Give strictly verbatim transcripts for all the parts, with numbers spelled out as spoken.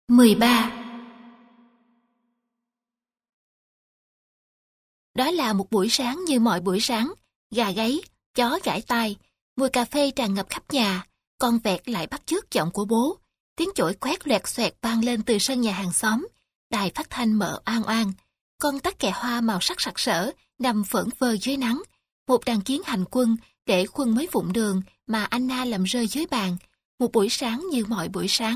mười ba. Đó là một buổi sáng như mọi buổi sáng, gà gáy, chó gãi tai, mùi cà phê tràn ngập khắp nhà, con vẹt lại bắt chước giọng của bố. Tiếng chổi quét loẹt xoẹt vang lên từ sân nhà hàng xóm, đài phát thanh mở oang oang. Con tắc kè hoa màu sắc sặc sỡ nằm phởn phơ dưới nắng. Một đàn kiến hành quân để khuân mấy vụn đường mà Anna làm rơi dưới bàn. Một buổi sáng như mọi buổi sáng.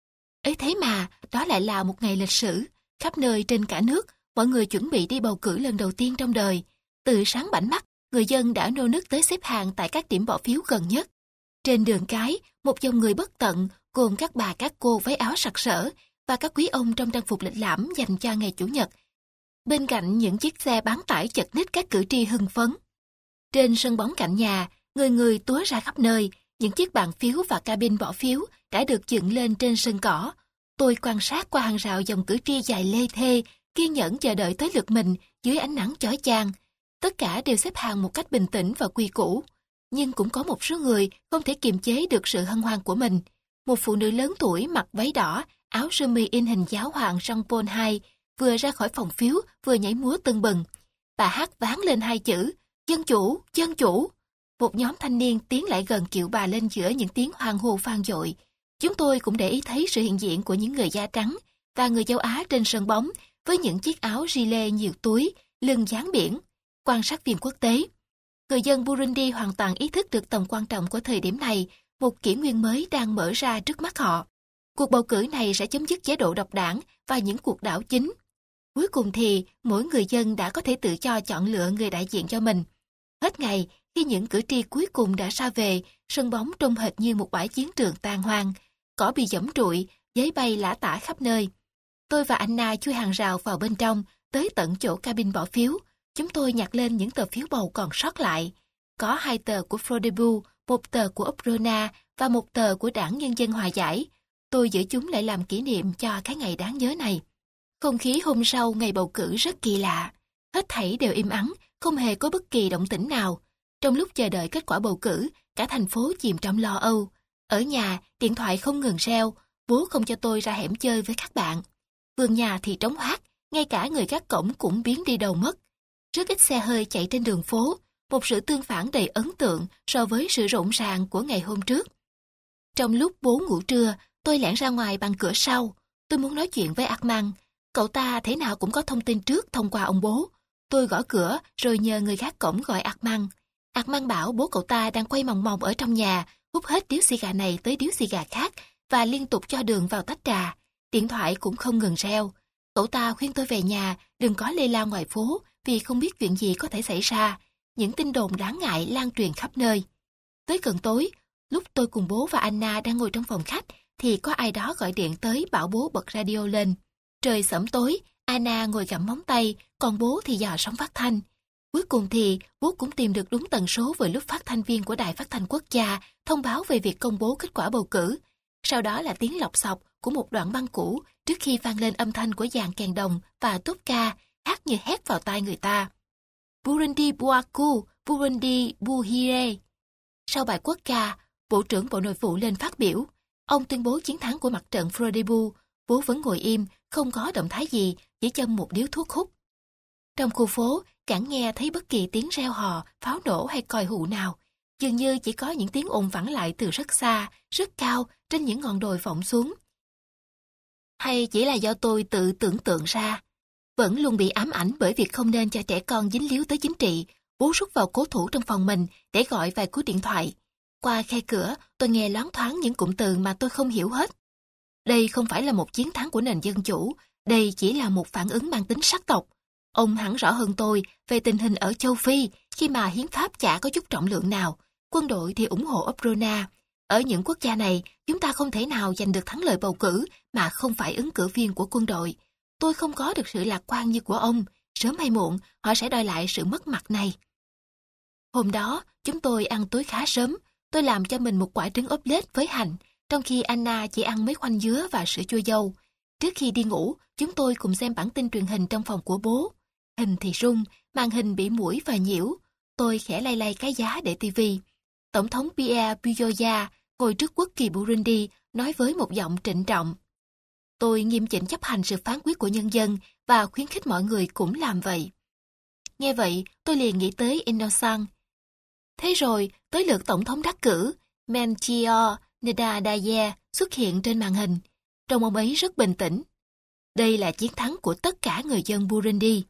Ấy thế mà, đó lại là một ngày lịch sử. Khắp nơi trên cả nước, mọi người chuẩn bị đi bầu cử lần đầu tiên trong đời. Từ sáng bảnh mắt, người dân đã nô nức tới xếp hàng tại các điểm bỏ phiếu gần nhất. Trên đường cái, một dòng người bất tận, gồm các bà các cô váy áo sặc sỡ và các quý ông trong trang phục lịch lãm dành cho ngày Chủ nhật. Bên cạnh những chiếc xe bán tải chật ních các cử tri hưng phấn. Trên sân bóng cạnh nhà, người người túa ra khắp nơi, những chiếc bàn phiếu và cabin bỏ phiếu đã được dựng lên trên sân cỏ. Tôi quan sát qua hàng rào dòng cử tri dài lê thê, kiên nhẫn chờ đợi tới lượt mình dưới ánh nắng chói chang. Tất cả đều xếp hàng một cách bình tĩnh và quy củ. Nhưng cũng có một số người không thể kiềm chế được sự hân hoan của mình. Một phụ nữ lớn tuổi mặc váy đỏ, áo sơ mi in hình giáo hoàng Jean Paul hai, vừa ra khỏi phòng phiếu, vừa nhảy múa tưng bừng. Bà hát vang lên hai chữ, dân chủ, dân chủ. Một nhóm thanh niên tiến lại gần kiệu bà lên giữa những tiếng hoan hô vang dội. Chúng tôi cũng để ý thấy sự hiện diện của những người da trắng và người châu Á trên sân bóng với những chiếc áo gilet nhiều túi, lưng dán biển. Quan sát viên quốc tế. Người dân Burundi hoàn toàn ý thức được tầm quan trọng của thời điểm này, một kỷ nguyên mới đang mở ra trước mắt họ. Cuộc bầu cử này sẽ chấm dứt chế độ độc đảng và những cuộc đảo chính. Cuối cùng thì, mỗi người dân đã có thể tự cho chọn lựa người đại diện cho mình. Hết ngày, khi những cử tri cuối cùng đã ra về, sân bóng trông hệt như một bãi chiến trường tàn hoang, cỏ bị giẫm trụi, giấy bay lả tả khắp nơi. Tôi và Anna chui hàng rào vào bên trong, tới tận chỗ cabin bỏ phiếu. Chúng tôi nhặt lên những tờ phiếu bầu còn sót lại. Có hai tờ của Frodebu, một tờ của Oprona và một tờ của Đảng Nhân dân Hòa giải. Tôi giữ chúng lại làm kỷ niệm cho cái ngày đáng nhớ này. Không khí hôm sau ngày bầu cử rất kỳ lạ. Hết thảy đều im ắng, không hề có bất kỳ động tĩnh nào. Trong lúc chờ đợi kết quả bầu cử, cả thành phố chìm trong lo âu. Ở nhà, điện thoại không ngừng reo, bố không cho tôi ra hẻm chơi với các bạn. Vườn nhà thì trống hoác, ngay cả người gác cổng cũng biến đi đâu mất. Rất ít xe hơi chạy trên đường phố, một sự tương phản đầy ấn tượng so với sự rộn ràng của ngày hôm trước. Trong lúc bố ngủ trưa, tôi lẻn ra ngoài bằng cửa sau. Tôi muốn nói chuyện với Armand. Cậu ta thế nào cũng có thông tin trước thông qua ông bố. Tôi gõ cửa rồi nhờ người gác cổng gọi Armand. Armand bảo bố cậu ta đang quay mòng mòng ở trong nhà, hút hết điếu xì gà này tới điếu xì gà khác và liên tục cho đường vào tách trà. Điện thoại cũng không ngừng reo. Cậu ta khuyên tôi về nhà, đừng có lê la ngoài phố vì không biết chuyện gì có thể xảy ra. Những tin đồn đáng ngại lan truyền khắp nơi. Tới gần tối, lúc tôi cùng bố và Anna đang ngồi trong phòng khách, thì có ai đó gọi điện tới bảo bố bật radio lên. Trời sẫm tối, Anna ngồi gặm móng tay, còn bố thì dò sóng phát thanh. Cuối cùng thì bố cũng tìm được đúng tần số vừa lúc phát thanh viên của Đài Phát thanh Quốc gia thông báo về việc công bố kết quả bầu cử. Sau đó là tiếng lọc sọc của một đoạn băng cũ trước khi vang lên âm thanh của dàn kèn đồng và tốt ca hát như hét vào tai người ta. Burundi Buaku, Burundi Buhire. Sau bài quốc ca, Bộ trưởng Bộ Nội vụ lên phát biểu. Ông tuyên bố chiến thắng của mặt trận Frodebu. Bố vẫn ngồi im, không có động thái gì, chỉ châm một điếu thuốc hút. Trong khu phố, chẳng nghe thấy bất kỳ tiếng reo hò, pháo nổ hay còi hụ nào. Dường như chỉ có những tiếng ồn vẳng lại từ rất xa, rất cao, trên những ngọn đồi vọng xuống. Hay chỉ là do tôi tự tưởng tượng ra? Vẫn luôn bị ám ảnh bởi việc không nên cho trẻ con dính líu tới chính trị. Bố rút vào cố thủ trong phòng mình để gọi vài cú điện thoại. Qua khe cửa, tôi nghe loáng thoáng những cụm từ mà tôi không hiểu hết. Đây không phải là một chiến thắng của nền dân chủ, đây chỉ là một phản ứng mang tính sắc tộc. Ông hẳn rõ hơn tôi về tình hình ở châu Phi khi mà hiến pháp chả có chút trọng lượng nào. Quân đội thì ủng hộ Oprona. Ở những quốc gia này, chúng ta không thể nào giành được thắng lợi bầu cử mà không phải ứng cử viên của quân đội. Tôi không có được sự lạc quan như của ông. Sớm hay muộn, họ sẽ đòi lại sự mất mặt này. Hôm đó, chúng tôi ăn tối khá sớm. Tôi làm cho mình một quả trứng ốp lết với hành, trong khi Anna chỉ ăn mấy khoanh dứa và sữa chua dâu. Trước khi đi ngủ, chúng tôi cùng xem bản tin truyền hình trong phòng của bố. Hình thì rung, màn hình bị muỗi và nhiễu. Tôi khẽ lay lay cái giá để tivi. Tổng thống Pierre Buyoya ngồi trước quốc kỳ Burundi nói với một giọng trịnh trọng. Tôi nghiêm chỉnh chấp hành sự phán quyết của nhân dân và khuyến khích mọi người cũng làm vậy. Nghe vậy, tôi liền nghĩ tới Innocent. Thế rồi, tới lượt tổng thống đắc cử, Melchior Ndadaye xuất hiện trên màn hình. Trông ông ấy rất bình tĩnh. Đây là chiến thắng của tất cả người dân Burundi.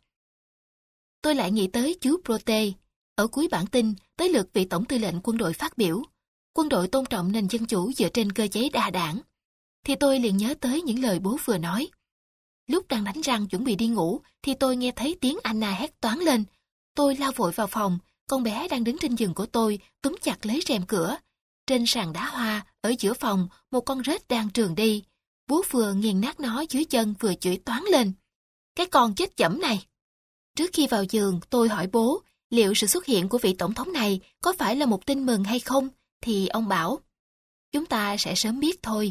Tôi lại nghĩ tới chú Prote. Ở cuối bản tin, tới lượt vị tổng tư lệnh quân đội phát biểu. Quân đội tôn trọng nền dân chủ dựa trên cơ chế đa đảng. Thì tôi liền nhớ tới những lời bố vừa nói. Lúc đang đánh răng chuẩn bị đi ngủ, thì tôi nghe thấy tiếng Anna hét toáng lên. Tôi lao vội vào phòng, con bé đang đứng trên giường của tôi, túm chặt lấy rèm cửa. Trên sàn đá hoa, ở giữa phòng, một con rết đang trườn đi. Bố vừa nghiền nát nó dưới chân vừa chửi toáng lên. Cái con chết chẩm này! Trước khi vào giường, tôi hỏi bố, liệu sự xuất hiện của vị tổng thống này có phải là một tin mừng hay không? Thì ông bảo, chúng ta sẽ sớm biết thôi.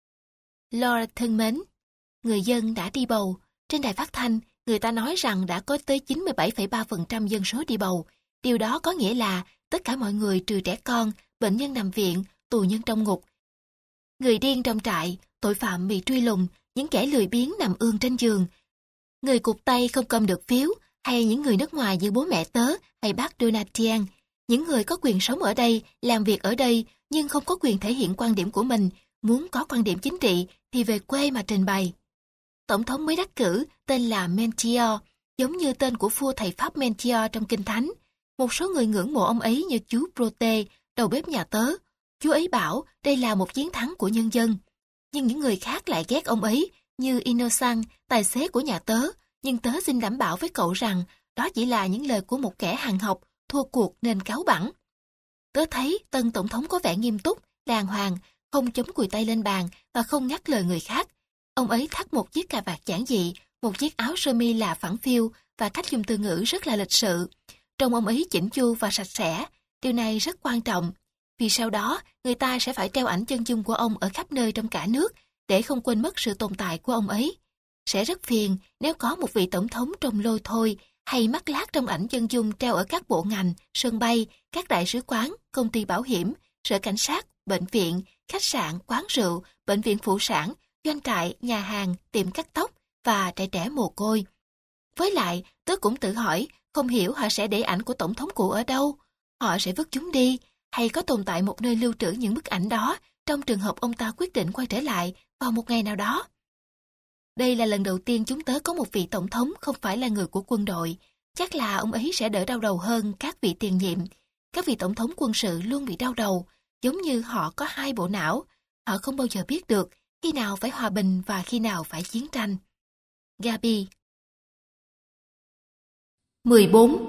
Lord thân mến, người dân đã đi bầu. Trên đài phát thanh, người ta nói rằng đã có tới chín mươi bảy phẩy ba phần trăm dân số đi bầu. Điều đó có nghĩa là tất cả mọi người trừ trẻ con, bệnh nhân nằm viện, tù nhân trong ngục, người điên trong trại, tội phạm bị truy lùng, những kẻ lười biếng nằm ương trên giường, người cụt tay không cầm được phiếu, hay những người nước ngoài như bố mẹ tớ hay bác Donatien, những người có quyền sống ở đây, làm việc ở đây nhưng không có quyền thể hiện quan điểm của mình, muốn có quan điểm chính trị thì về quê mà trình bày. Tổng thống mới đắc cử tên là Melchior, giống như tên của vua thầy Pháp Melchior trong Kinh Thánh. Một số người ngưỡng mộ ông ấy như chú Prote, đầu bếp nhà tớ. Chú ấy bảo đây là một chiến thắng của nhân dân. Nhưng những người khác lại ghét ông ấy, như Innocent, tài xế của nhà tớ. Nhưng tớ xin đảm bảo với cậu rằng đó chỉ là những lời của một kẻ hàng học, thua cuộc nên cáu bẳn. Tớ thấy tân tổng thống có vẻ nghiêm túc, đàng hoàng, không chống cùi tay lên bàn và không ngắt lời người khác. Ông ấy thắt một chiếc cà vạt giản dị, một chiếc áo sơ mi là phẳng phiu và cách dùng từ ngữ rất là lịch sự. Trông ông ấy chỉnh chu và sạch sẽ, điều này rất quan trọng. Vì sau đó, người ta sẽ phải treo ảnh chân dung của ông ở khắp nơi trong cả nước để không quên mất sự tồn tại của ông ấy. Sẽ rất phiền nếu có một vị tổng thống trông lôi thôi hay mắc lác trong ảnh chân dung treo ở các bộ ngành, sân bay, các đại sứ quán, công ty bảo hiểm, sở cảnh sát, bệnh viện, khách sạn, quán rượu, bệnh viện phụ sản, doanh trại, nhà hàng, tiệm cắt tóc và trại trẻ mồ côi. Với lại, tớ cũng tự hỏi, không hiểu họ sẽ để ảnh của tổng thống cũ ở đâu. Họ sẽ vứt chúng đi, hay có tồn tại một nơi lưu trữ những bức ảnh đó trong trường hợp ông ta quyết định quay trở lại vào một ngày nào đó. Đây là lần đầu tiên chúng tớ có một vị tổng thống không phải là người của quân đội. Chắc là ông ấy sẽ đỡ đau đầu hơn các vị tiền nhiệm. Các vị tổng thống quân sự luôn bị đau đầu, giống như họ có hai bộ não. Họ không bao giờ biết được khi nào phải hòa bình và khi nào phải chiến tranh. Gabi. mười bốn.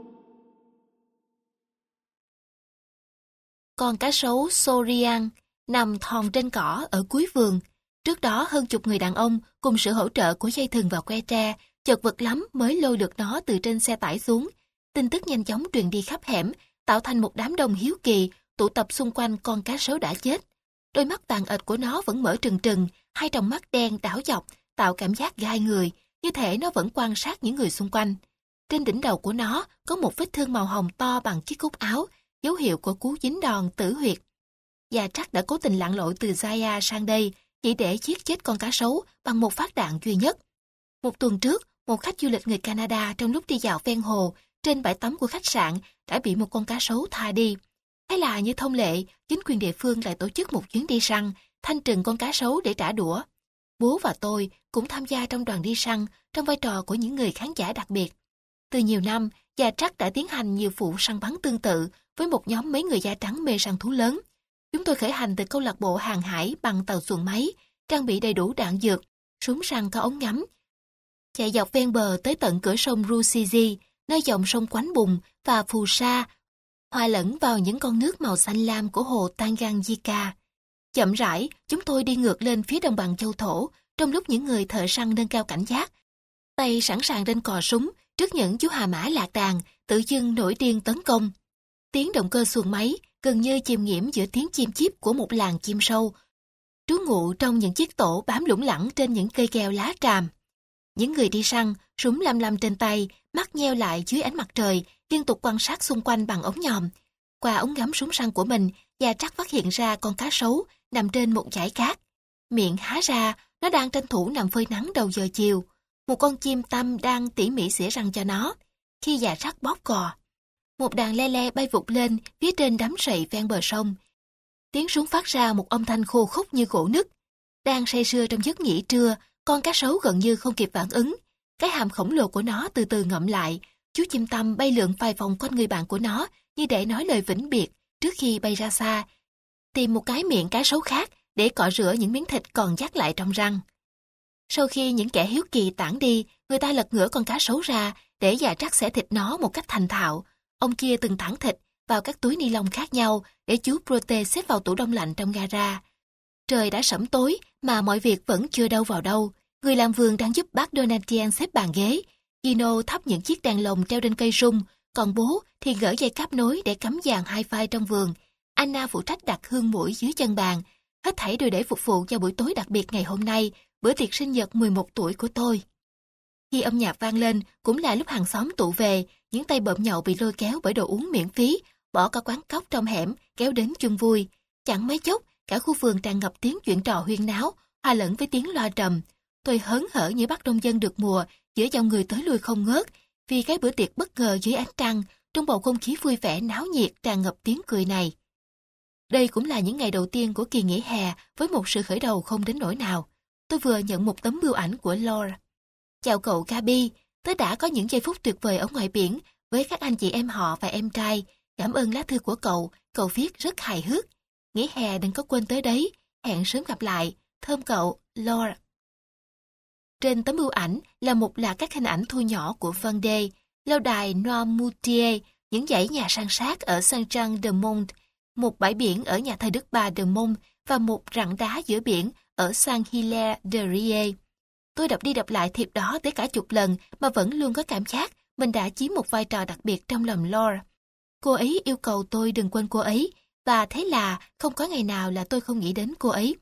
Con cá sấu Sorian nằm thòn trên cỏ ở cuối vườn. Trước đó hơn chục người đàn ông cùng sự hỗ trợ của dây thừng và que tre, chật vật lắm mới lôi được nó từ trên xe tải xuống. Tin tức nhanh chóng truyền đi khắp hẻm, tạo thành một đám đông hiếu kỳ tụ tập xung quanh con cá sấu đã chết. Đôi mắt tàn ệch của nó vẫn mở trừng trừng, hai tròng mắt đen đảo dọc, tạo cảm giác gai người, như thể nó vẫn quan sát những người xung quanh. Trên đỉnh đầu của nó có một vết thương màu hồng to bằng chiếc cúc áo, dấu hiệu của cú dính đòn tử huyệt. Gia Trắc đã cố tình lặn lội từ Zaya sang đây chỉ để giết chết con cá sấu bằng một phát đạn duy nhất. Một tuần trước, một khách du lịch người Canada trong lúc đi dạo ven hồ trên bãi tắm của khách sạn đã bị một con cá sấu tha đi. Thế là như thông lệ, chính quyền địa phương lại tổ chức một chuyến đi săn, thanh trừng con cá sấu để trả đũa. Bố và tôi cũng tham gia trong đoàn đi săn trong vai trò của những người khán giả đặc biệt. Từ nhiều năm, Gia Trắc đã tiến hành nhiều vụ săn bắn tương tự với một nhóm mấy người da trắng mê săn thú lớn. Chúng tôi khởi hành từ câu lạc bộ hàng hải bằng tàu xuồng máy, trang bị đầy đủ đạn dược, súng săn có ống ngắm. Chạy dọc ven bờ tới tận cửa sông Rusizi, nơi dòng sông quánh bùn và phù sa hòa lẫn vào những con nước màu xanh lam của hồ Tanganyika. Chậm rãi, chúng tôi đi ngược lên phía đồng bằng châu thổ, trong lúc những người thợ săn nâng cao cảnh giác, tay sẵn sàng trên cò súng trước những chú hà mã lạc đàn tự dưng nổi điên tấn công. Tiếng động cơ xuồng máy gần như chìm nghiễm giữa tiếng chim chíp của một làng chim sâu, trú ngụ trong những chiếc tổ bám lủng lẳng trên những cây keo lá tràm. Những người đi săn, súng lăm lăm trên tay, mắt nheo lại dưới ánh mặt trời, liên tục quan sát xung quanh bằng ống nhòm. Qua ống ngắm súng săn của mình, Gia Trắc phát hiện ra con cá sấu nằm trên một dải cát. Miệng há ra, Nó đang tranh thủ nằm phơi nắng đầu giờ chiều. Một con chim tăm đang tỉ mỉ xỉa răng cho nó, khi già trắc bóp cò. Một đàn le le bay vụt lên phía trên đám sậy ven bờ sông. Tiếng súng phát ra một âm thanh khô khốc như gỗ nứt. Đang say sưa trong giấc nghỉ trưa, con cá sấu gần như không kịp phản ứng. Cái hàm khổng lồ của nó từ từ ngậm lại. Chú chim tăm bay lượn vài vòng quanh người bạn của nó như để nói lời vĩnh biệt trước khi bay ra xa, tìm một cái miệng cá sấu khác để cọ rửa những miếng thịt còn dắt lại trong răng. Sau khi những kẻ hiếu kỳ tản đi, người ta lật ngửa con cá sấu ra để già trắc xẻ thịt nó một cách thành thạo. Ông kia từng thẳng thịt vào các túi ni lông khác nhau để chú Prote xếp vào tủ đông lạnh trong gara. Trời đã sẫm tối mà mọi việc vẫn chưa đâu vào đâu. Người làm vườn đang giúp bác Donatien xếp bàn ghế. Gino thắp những chiếc đèn lồng treo trên cây sung, còn bố thì gỡ dây cáp nối để cắm dàn hi-fi trong vườn. Anna phụ trách đặt hương mũi dưới chân bàn. Hết thảy đều để phục vụ cho buổi tối đặc biệt ngày hôm nay, bữa tiệc sinh nhật mười một tuổi của tôi. Khi âm nhạc vang lên, cũng là lúc hàng xóm tụ về, những tay bợm nhậu bị lôi kéo bởi đồ uống miễn phí, bỏ cả quán cóc trong hẻm, kéo đến chung vui. Chẳng mấy chốc, cả khu vườn tràn ngập tiếng chuyện trò huyên náo, hòa lẫn với tiếng loa trầm. Tôi hớn hở như bắt đông dân được mùa, giữa dòng người tới lui không ngớt, vì cái bữa tiệc bất ngờ dưới ánh trăng, trong bầu không khí vui vẻ náo nhiệt tràn ngập tiếng cười này. Đây cũng là những ngày đầu tiên của kỳ nghỉ hè với một sự khởi đầu không đến nỗi nào. Tôi vừa nhận một tấm bưu ảnh của Laura. Chào cậu Gabi, tớ đã có những giây phút tuyệt vời ở ngoài biển với các anh chị em họ và em trai. Cảm ơn lá thư của cậu, cậu viết rất hài hước. Nghỉ hè đừng có quên tới đấy, hẹn sớm gặp lại, thơm cậu, Laura. Trên tấm bưu ảnh là một loạt các hình ảnh thu nhỏ của Vendée, lâu đài Noirmoutier, những dãy nhà san sát ở Saint-Jean-de-Mont, một bãi biển ở nhà thờ Đức Bà de Mont và một rặng đá giữa biển ở Saint-Hilaire-de-Riez. Tôi đọc đi đọc lại thiệp đó tới cả chục lần mà vẫn luôn có cảm giác mình đã chiếm một vai trò đặc biệt trong lòng Laura. Cô ấy yêu cầu tôi đừng quên cô ấy, và thế là không có ngày nào là tôi không nghĩ đến cô ấy.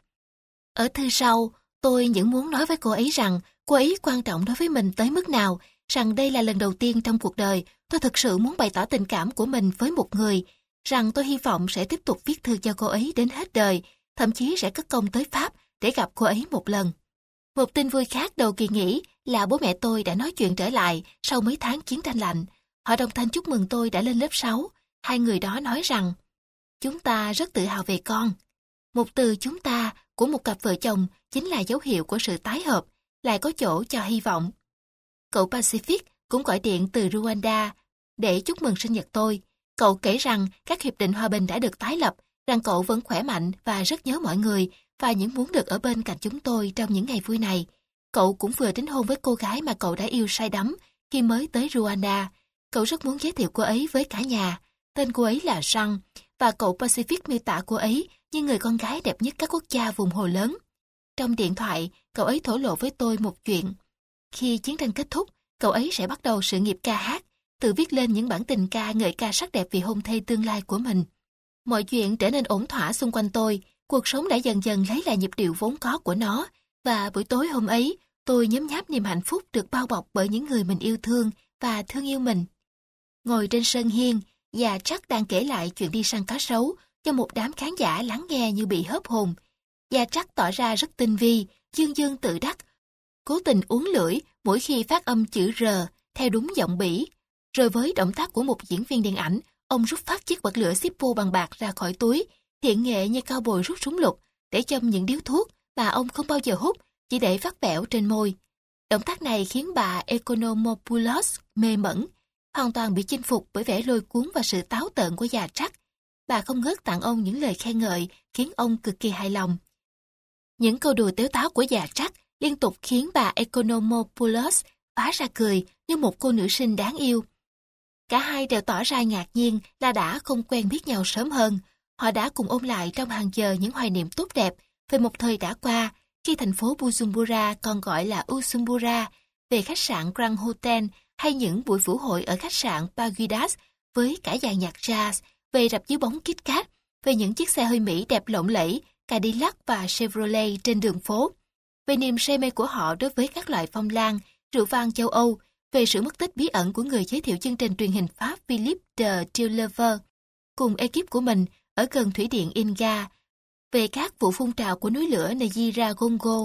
Ở thư sau, tôi những muốn nói với cô ấy rằng cô ấy quan trọng đối với mình tới mức nào, rằng đây là lần đầu tiên trong cuộc đời tôi thực sự muốn bày tỏ tình cảm của mình với một người, rằng tôi hy vọng sẽ tiếp tục viết thư cho cô ấy đến hết đời, thậm chí sẽ cất công tới Pháp để gặp cô ấy một lần. Một tin vui khác đầu kỳ nghỉ là bố mẹ tôi đã nói chuyện trở lại sau mấy tháng chiến tranh lạnh. Họ đồng thanh chúc mừng tôi đã lên lớp sáu. Hai người đó nói rằng, chúng ta rất tự hào về con. Một từ chúng ta của một cặp vợ chồng chính là dấu hiệu của sự tái hợp, lại có chỗ cho hy vọng. Cậu Pacific cũng gọi điện từ Rwanda để chúc mừng sinh nhật tôi. Cậu kể rằng các hiệp định hòa bình đã được tái lập, rằng cậu vẫn khỏe mạnh và rất nhớ mọi người và những muốn được ở bên cạnh chúng tôi trong những ngày vui này. Cậu cũng vừa đính hôn với cô gái mà cậu đã yêu say đắm khi mới tới Rwanda. Cậu rất muốn giới thiệu cô ấy với cả nhà. Tên cô ấy là Jean, và cậu Pacific miêu tả cô ấy như người con gái đẹp nhất các quốc gia vùng hồ lớn. Trong điện thoại, cậu ấy thổ lộ với tôi một chuyện. Khi chiến tranh kết thúc, cậu ấy sẽ bắt đầu sự nghiệp ca hát, tự viết lên những bản tình ca ngợi ca sắc đẹp vì hôn thê tương lai của mình. Mọi chuyện trở nên ổn thỏa xung quanh tôi, cuộc sống đã dần dần lấy lại nhịp điệu vốn có của nó, và buổi tối hôm ấy, tôi nhấm nháp niềm hạnh phúc được bao bọc bởi những người mình yêu thương và thương yêu mình. Ngồi trên sân hiên, già Trắc đang kể lại chuyện đi săn cá sấu cho một đám khán giả lắng nghe như bị hớp hồn. Già Trắc tỏ ra rất tinh vi, dương dương tự đắc, cố tình uốn lưỡi mỗi khi phát âm chữ R theo đúng giọng Bỉ. Rồi với động tác của một diễn viên điện ảnh, ông rút phát chiếc bật lửa Zippo bằng bạc ra khỏi túi, hiện nghệ như cao bồi rút súng lục, để châm những điếu thuốc mà ông không bao giờ hút, chỉ để vắt bẻo trên môi. Động tác này khiến bà Economopoulos mê mẩn, hoàn toàn bị chinh phục bởi vẻ lôi cuốn và sự táo tợn của già Trắc. Bà không ngớt tặng ông những lời khen ngợi, khiến ông cực kỳ hài lòng. Những câu đùa tếu táo của già Trắc liên tục khiến bà Economopoulos phá ra cười như một cô nữ sinh đáng yêu. Cả hai đều tỏ ra ngạc nhiên là đã không quen biết nhau sớm hơn. Họ đã cùng ôn lại trong hàng giờ những hoài niệm tốt đẹp về một thời đã qua, khi thành phố Bujumbura còn gọi là Usumbura, về khách sạn Grand Hotel hay những buổi vũ hội ở khách sạn Paguidas với cả dàn nhạc jazz, về rạp chiếu bóng Kit Kat, về những chiếc xe hơi Mỹ đẹp lộng lẫy, Cadillac và Chevrolet trên đường phố, về niềm say mê của họ đối với các loại phong lan, rượu vang châu Âu, về sự mất tích bí ẩn của người giới thiệu chương trình truyền hình Pháp Philippe de Tillever cùng ekip của mình ở gần thủy điện Inga, về các vụ phun trào của núi lửa Nejira Gongo,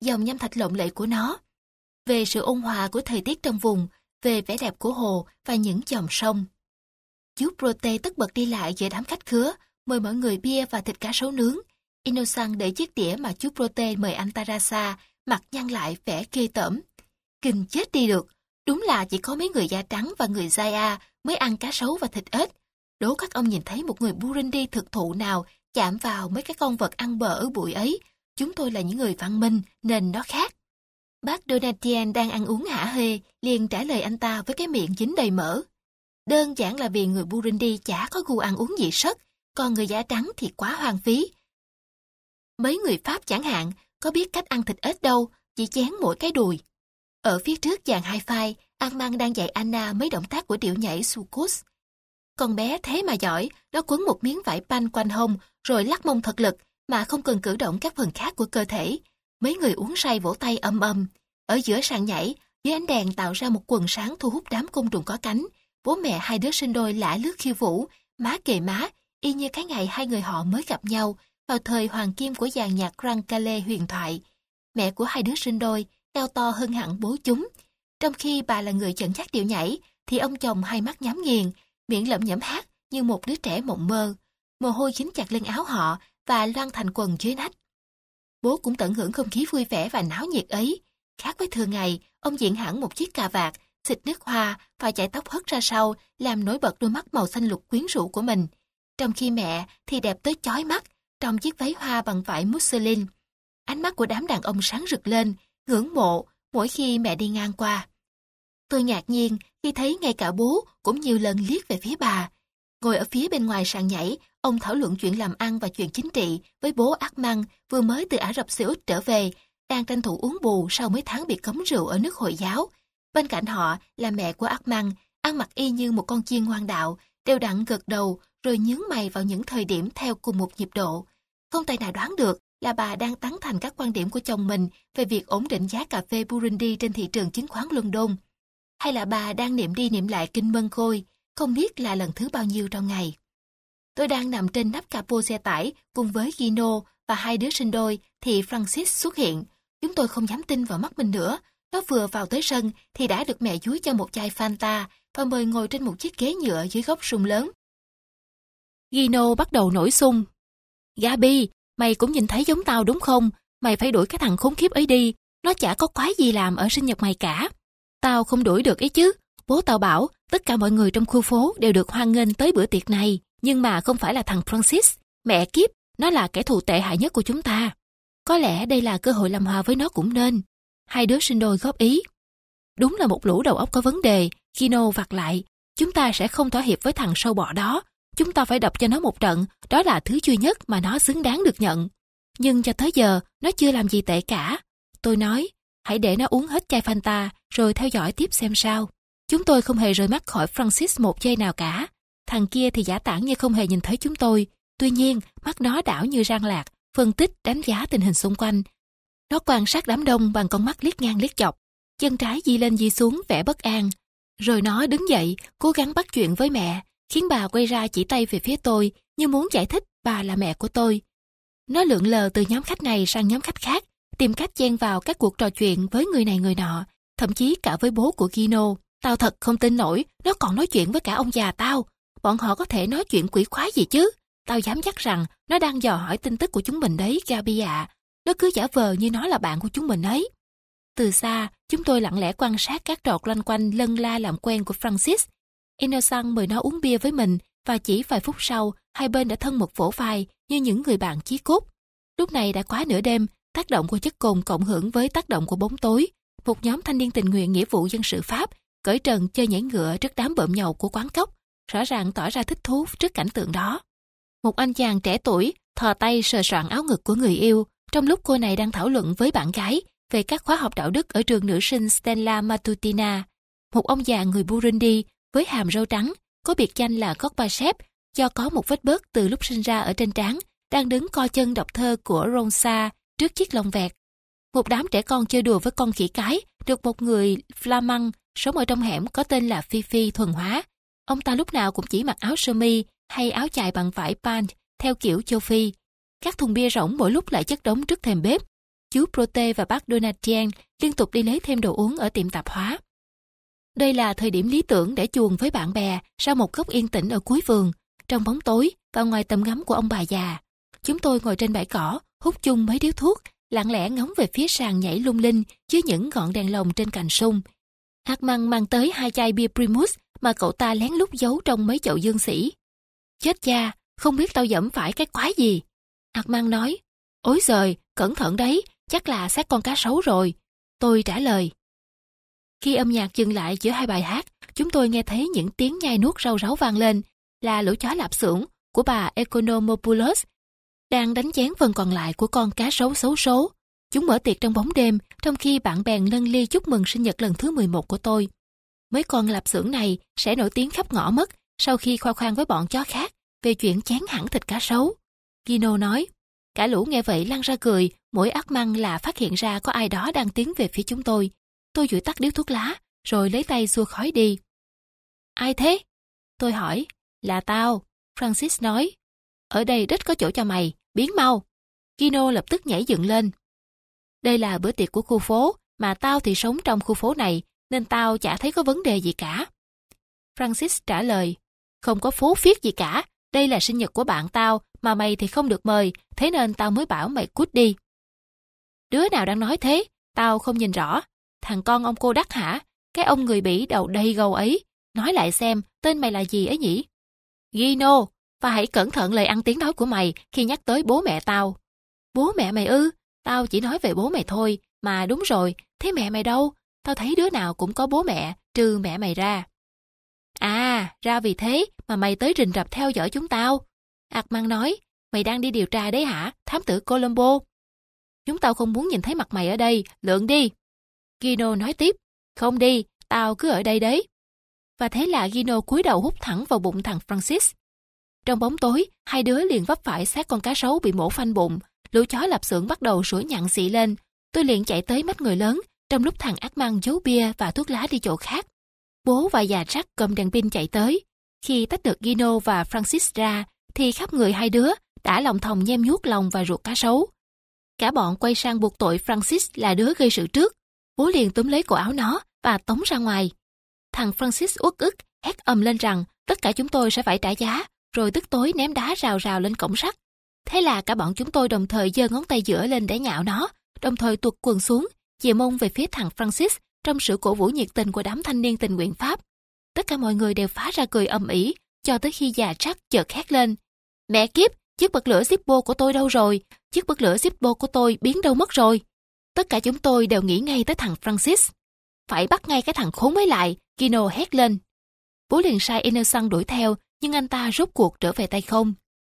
dòng nhâm thạch lộng lẫy của nó, về sự ôn hòa của thời tiết trong vùng, về vẻ đẹp của hồ và những dòng sông. Chú Prote tất bật đi lại giữa đám khách khứa, mời mọi người bia và thịt cá sấu nướng. Innocent để chiếc đĩa mà chú Prote mời anh ta ra xa, mặt nhăn lại vẻ ghê tởm. Kinh chết đi được, đúng là chỉ có mấy người da trắng và người Zaya mới ăn cá sấu và thịt ếch. Đố các ông nhìn thấy một người Burundi thực thụ nào chạm vào mấy cái con vật ăn bờ ở bụi ấy. Chúng tôi là những người văn minh nên nó khác. Bác Donatien đang ăn uống hả hê, liền trả lời anh ta với cái miệng dính đầy mỡ. Đơn giản là vì người Burundi chả có gu ăn uống gì sất, còn người da trắng thì quá hoang phí. Mấy người Pháp chẳng hạn, có biết cách ăn thịt ếch đâu, chỉ chén mỗi cái đùi. Ở phía trước dàn hi-fi, Armand đang dạy Anna mấy động tác của điệu nhảy Soukous. Con bé thế mà giỏi, nó quấn một miếng vải banh quanh hông, rồi lắc mông thật lực, mà không cần cử động các phần khác của cơ thể. Mấy người uống say vỗ tay âm âm. Ở giữa sàn nhảy, dưới ánh đèn tạo ra một quần sáng thu hút đám côn trùng có cánh. Bố mẹ hai đứa sinh đôi lả lướt khiêu vũ, má kề má, y như cái ngày hai người họ mới gặp nhau, vào thời hoàng kim của dàn nhạc Grand Calais huyền thoại. Mẹ của hai đứa sinh đôi, cao to hơn hẳn bố chúng. Trong khi bà là người dẫn dắt điệu nhảy, thì ông chồng hai mắt nhắm nghiền, miệng lẩm nhẩm hát như một đứa trẻ mộng mơ. Mồ hôi dính chặt lưng áo họ và loang thành quần dưới nách. Bố cũng tận hưởng không khí vui vẻ và náo nhiệt ấy. Khác với thường ngày, ông diện hẳn một chiếc cà vạt, xịt nước hoa và chải tóc hất ra sau, làm nổi bật đôi mắt màu xanh lục quyến rũ của mình. Trong khi mẹ thì đẹp tới chói mắt, trong chiếc váy hoa bằng vải mousseline. Ánh mắt của đám đàn ông sáng rực lên, ngưỡng mộ mỗi khi mẹ đi ngang qua. Tôi ngạc nhiên khi thấy ngay cả bố cũng nhiều lần liếc về phía bà. Ngồi ở phía bên ngoài sàn nhảy, ông thảo luận chuyện làm ăn và chuyện chính trị với bố Armand vừa mới từ Ả Rập Xê Út trở về, đang tranh thủ uống bù sau mấy tháng bị cấm rượu ở nước Hồi giáo. Bên cạnh họ là mẹ của Armand, ăn mặc y như một con chiên ngoan đạo, đều đặn gật đầu rồi nhướng mày vào những thời điểm theo cùng một nhịp độ. Không tài nào đoán được là bà đang tán thành các quan điểm của chồng mình về việc ổn định giá cà phê Burundi trên thị trường chứng khoán London. Hay là bà đang niệm đi niệm lại kinh Mân Khôi, không biết là lần thứ bao nhiêu trong ngày. Tôi đang nằm trên nắp capo xe tải cùng với Gino và hai đứa sinh đôi thì Francis xuất hiện. Chúng tôi không dám tin vào mắt mình nữa. Nó vừa vào tới sân thì đã được mẹ dúi cho một chai Fanta và mời ngồi trên một chiếc ghế nhựa dưới gốc sung lớn. Gino bắt đầu nổi xung. Gabi, mày cũng nhìn thấy giống tao đúng không? Mày phải đuổi cái thằng khốn khiếp ấy đi. Nó chả có quái gì làm ở sinh nhật mày cả. Tao không đuổi được ấy chứ. Bố tao bảo tất cả mọi người trong khu phố đều được hoan nghênh tới bữa tiệc này. Nhưng mà không phải là thằng Francis. Mẹ kiếp, nó là kẻ thù tệ hại nhất của chúng ta. Có lẽ đây là cơ hội làm hòa với nó cũng nên. Hai đứa sinh đôi góp ý. Đúng là một lũ đầu óc có vấn đề. Gino vặt lại. Chúng ta sẽ không thỏa hiệp với thằng sâu bọ đó. Chúng ta phải đập cho nó một trận. Đó là thứ duy nhất mà nó xứng đáng được nhận. Nhưng cho tới giờ, nó chưa làm gì tệ cả. Tôi nói, hãy để nó uống hết chai Fanta, rồi theo dõi tiếp xem sao. Chúng tôi không hề rời mắt khỏi Francis một giây nào cả. Thằng kia thì giả tản như không hề nhìn thấy chúng tôi. Tuy nhiên, mắt nó đảo như rang lạc, phân tích, đánh giá tình hình xung quanh. Nó quan sát đám đông bằng con mắt liếc ngang liếc dọc, chân trái di lên di xuống vẻ bất an. Rồi nó đứng dậy, cố gắng bắt chuyện với mẹ, khiến bà quay ra chỉ tay về phía tôi, như muốn giải thích bà là mẹ của tôi. Nó lượn lờ từ nhóm khách này sang nhóm khách khác, tìm cách chen vào các cuộc trò chuyện với người này người nọ, thậm chí cả với bố của Gino. Tao thật không tin nổi, nó còn nói chuyện với cả ông già tao. Bọn họ có thể nói chuyện quỷ quái gì chứ? Tao dám chắc rằng nó đang dò hỏi tin tức của chúng mình đấy, Gabi ạ. Nó cứ giả vờ như nó là bạn của chúng mình ấy. Từ xa, chúng tôi lặng lẽ quan sát các trò loanh quanh lân la làm quen của Francis. Innocent mời nó uống bia với mình, và chỉ vài phút sau, hai bên đã thân mật vỗ vai như những người bạn chí cốt. Lúc này đã quá nửa đêm, tác động của chất cồn cộng hưởng với tác động của bóng tối. Một nhóm thanh niên tình nguyện nghĩa vụ dân sự Pháp cởi trần chơi nhảy ngựa trước đám bợm nhậu của quán cốc, rõ ràng tỏ ra thích thú trước cảnh tượng đó. Một anh chàng trẻ tuổi thò tay sờ soạng áo ngực của người yêu, trong lúc cô này đang thảo luận với bạn gái về các khóa học đạo đức ở trường nữ sinh Stella Matutina. Một ông già người Burundi với hàm râu trắng, có biệt danh là Gorbachev do có một vết bớt từ lúc sinh ra ở trên trán, đang đứng co chân đọc thơ của Ronsa trước chiếc lồng vẹt. Một đám trẻ con chơi đùa với con khỉ cái được một người Flamand sống ở trong hẻm có tên là Phi Phi thuần hóa. Ông ta lúc nào cũng chỉ mặc áo sơ mi hay áo chài bằng vải pant theo kiểu châu Phi. Các thùng bia rỗng mỗi lúc lại chất đống trước thềm bếp. chú Prote và bác Donatien liên tục đi lấy thêm đồ uống ở tiệm tạp hóa. Đây là thời điểm lý tưởng để chuồn với bạn bè sau một góc yên tĩnh ở cuối vườn, trong bóng tối và ngoài tầm ngắm của ông bà già. Chúng tôi ngồi trên bãi cỏ, hút chung mấy điếu thuốc, lặng lẽ ngóng về phía sàn nhảy lung linh dưới những ngọn đèn lồng trên cành sung. Armand mang tới hai chai bia Primus mà cậu ta lén lút giấu trong mấy chậu dương xỉ. Chết cha, không biết tao dẫm phải cái quái gì. Armand nói, ối giời, cẩn thận đấy, chắc là xác con cá sấu rồi. Tôi trả lời. Khi âm nhạc dừng lại giữa hai bài hát, chúng tôi nghe thấy những tiếng nhai nuốt rau ráu vang lên, là lũ chó lạp xưởng của bà Economopoulos đang đánh chén phần còn lại của con cá sấu xấu số. Chúng mở tiệc trong bóng đêm, trong khi bạn bè nâng ly chúc mừng sinh nhật lần thứ mười một của tôi. Mấy con lạp xưởng này sẽ nổi tiếng khắp ngõ mất sau khi khoe khoang với bọn chó khác về chuyện chán hẳn thịt cá sấu. Gino nói. Cả lũ nghe vậy lăn ra cười, mỗi ác măng là phát hiện ra có ai đó đang tiến về phía chúng tôi. Tôi dụi tắt điếu thuốc lá, rồi lấy tay xua khói đi. Ai thế? Tôi hỏi. Là tao, Francis nói. Ở đây rất có chỗ cho mày, biến mau. Gino lập tức nhảy dựng lên. Đây là bữa tiệc của khu phố, mà tao thì sống trong khu phố này, nên tao chả thấy có vấn đề gì cả. Francis trả lời. Không có phố phiết gì cả, đây là sinh nhật của bạn tao, mà mày thì không được mời, thế nên tao mới bảo mày cút đi. Đứa nào đang nói thế? Tao không nhìn rõ. Thằng con ông cô Đắc hả? Cái ông người Bỉ đầu đầy gầu ấy. Nói lại xem, tên mày là gì ấy nhỉ? Gino, và hãy cẩn thận lời ăn tiếng nói của mày khi nhắc tới bố mẹ tao. Bố mẹ mày ư? Tao chỉ nói về bố mày thôi. Mà đúng rồi, thế mẹ mày đâu? Tao thấy đứa nào cũng có bố mẹ, trừ mẹ mày ra. À, ra vì thế mà mày tới rình rập theo dõi chúng tao. Armand nói, mày đang đi điều tra đấy hả, thám tử Colombo? Chúng tao không muốn nhìn thấy mặt mày ở đây, lượn đi. Gino nói tiếp, không đi, tao cứ ở đây đấy. Và thế là Gino cúi đầu hút thẳng vào bụng thằng Francis. Trong bóng tối, hai đứa liền vấp phải xác con cá sấu bị mổ phanh bụng. Lũ chó lạp xưởng bắt đầu sủa nhặng xị lên. Tôi liền chạy tới mách người lớn, trong lúc thằng Armand giấu bia và thuốc lá đi chỗ khác. Bố và già Jack cầm đèn pin chạy tới. Khi tách được Gino và Francis ra, thì khắp người hai đứa đã lòng thòng nhem nhuốc lòng và ruột cá sấu. Cả bọn quay sang buộc tội Francis là đứa gây sự trước. Bố liền túm lấy cổ áo nó và tống ra ngoài. Thằng Francis uất ức hét ầm lên rằng tất cả chúng tôi sẽ phải trả giá, rồi tức tối ném đá rào rào lên cổng sắt. Thế là cả bọn chúng tôi đồng thời giơ ngón tay giữa lên để nhạo nó, đồng thời tuột quần xuống, chìa mông về phía thằng Francis trong sự cổ vũ nhiệt tình của đám thanh niên tình nguyện Pháp. Tất cả mọi người đều phá ra cười ầm ĩ, cho tới khi già Jack chợt hét lên: "Mẹ kiếp, chiếc bật lửa Zippo của tôi đâu rồi? Chiếc bật lửa Zippo của tôi biến đâu mất rồi?" Tất cả chúng tôi đều nghĩ ngay tới thằng Francis. "Phải bắt ngay cái thằng khốn ấy lại!" Gino hét lên. Bố liền sai Innocent đuổi theo, nhưng anh ta rốt cuộc trở về tay không.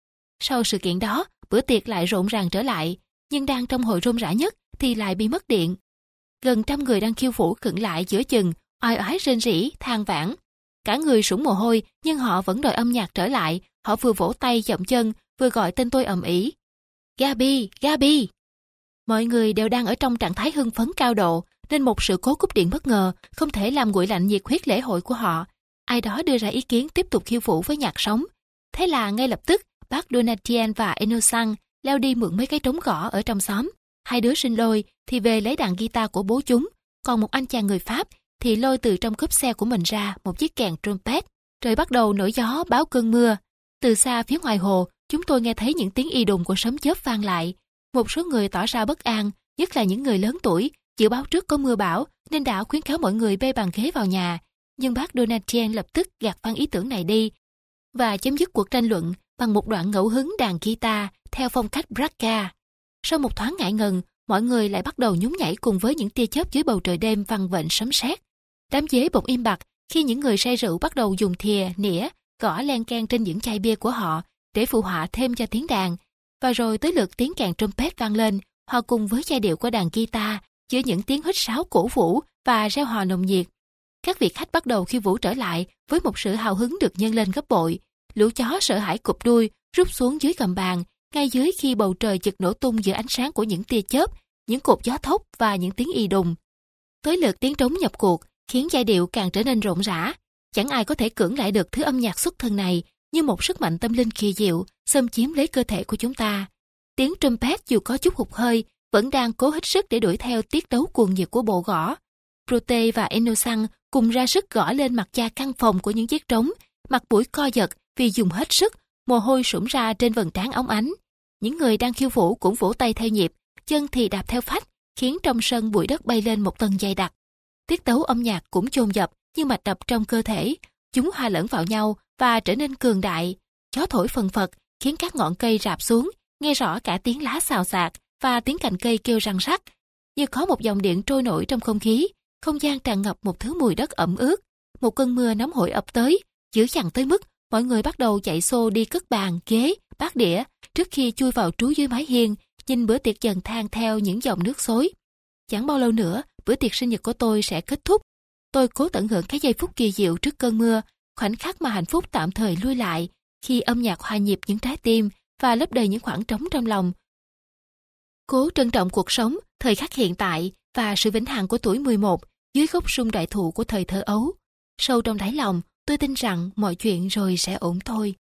Sau sự kiện đó, bữa tiệc lại rộn ràng trở lại, nhưng đang trong hồi rôm rã nhất thì lại bị mất điện. Gần trăm người đang khiêu vũ khựng lại giữa chừng, oai oái rên rỉ, than vãn. Cả người sũng mồ hôi, nhưng họ vẫn đòi âm nhạc trở lại. Họ vừa vỗ tay dậm chân, vừa gọi tên tôi ầm ĩ. "Gabi, Gabi!" Mọi người đều đang ở trong trạng thái hưng phấn cao độ, nên một sự cố cúp điện bất ngờ không thể làm nguội lạnh nhiệt huyết lễ hội của họ. Ai đó đưa ra ý kiến tiếp tục khiêu vũ với nhạc sống. Thế là ngay lập tức, bác Donatien và Innocent leo đi mượn mấy cái trống gõ ở trong xóm. Hai đứa sinh đôi thì về lấy đàn guitar của bố chúng, còn một anh chàng người Pháp thì lôi từ trong cốp xe của mình ra một chiếc kèn trumpet. Trời bắt đầu nổi gió báo cơn mưa. Từ xa phía ngoài hồ, chúng tôi nghe thấy những tiếng y đùng của sấm chớp vang lại. Một số người tỏ ra bất an, nhất là những người lớn tuổi, dự báo trước có mưa bão nên đã khuyến cáo mọi người bê bàn ghế vào nhà. Nhưng bác Donatien lập tức gạt phăng ý tưởng này đi và chấm dứt cuộc tranh luận bằng một đoạn ngẫu hứng đàn guitar theo phong cách Bragga. Sau một thoáng ngại ngần, mọi người lại bắt đầu nhún nhảy cùng với những tia chớp dưới bầu trời đêm vằn vện sấm sét. Đám dế bỗng im bặt khi những người say rượu bắt đầu dùng thìa, nĩa gõ len keng trên những chai bia của họ để phụ họa thêm cho tiếng đàn. Và rồi tới lượt tiếng kèn trumpet vang lên, hòa cùng với giai điệu của đàn guitar giữa những tiếng huýt sáo cổ vũ và reo hò nồng nhiệt. Các vị khách bắt đầu khiêu vũ trở lại với một sự hào hứng được nhân lên gấp bội. Lũ chó sợ hãi cụp đuôi, rút xuống dưới gầm bàn, ngay dưới khi bầu trời chợt nổ tung giữa ánh sáng của những tia chớp, những cột gió thốc và những tiếng y đùng. Tới lượt tiếng trống nhập cuộc, khiến giai điệu càng trở nên rộn rã. Chẳng ai có thể cưỡng lại được thứ âm nhạc xuất thân này, như một sức mạnh tâm linh kỳ diệu xâm chiếm lấy cơ thể của chúng ta. Tiếng trumpet dù có chút hụt hơi, vẫn đang cố hết sức để đuổi theo tiết tấu cuồng nhiệt của bộ gõ. Brute và Eno-san cùng ra sức gõ lên mặt cha căn phòng của những chiếc trống, mặt mũi co giật vì dùng hết sức, mồ hôi sũng ra trên vầng trán óng ánh. Những người đang khiêu vũ cũng vỗ tay theo nhịp, chân thì đạp theo phách, khiến trong sân bụi đất bay lên một tầng dày đặc. Tiết tấu âm nhạc cũng chồn dập như mạch đập trong cơ thể, chúng hòa lẫn vào nhau và trở nên cường đại. Gió thổi phần phật khiến các ngọn cây rạp xuống, nghe rõ cả tiếng lá xào xạc và tiếng cành cây kêu răng rắc. Như có một dòng điện trôi nổi trong không khí, không gian tràn ngập một thứ mùi đất ẩm ướt. Một cơn mưa nóng hổi ập tới, dữ dằn tới mức mọi người bắt đầu chạy xô đi cất bàn, ghế, bát đĩa trước khi chui vào trú dưới mái hiên, nhìn bữa tiệc dần than theo những dòng nước xối. Chẳng bao lâu nữa, bữa tiệc sinh nhật của tôi sẽ kết thúc. Tôi cố tận hưởng cái giây phút kỳ diệu trước cơn mưa, khoảnh khắc mà hạnh phúc tạm thời lui lại, khi âm nhạc hòa nhịp những trái tim và lấp đầy những khoảng trống trong lòng. Cố trân trọng cuộc sống, thời khắc hiện tại và sự vĩnh hằng của tuổi mười một dưới gốc sung đại thụ của thời thơ ấu. Sâu trong đáy lòng, tôi tin rằng mọi chuyện rồi sẽ ổn thôi.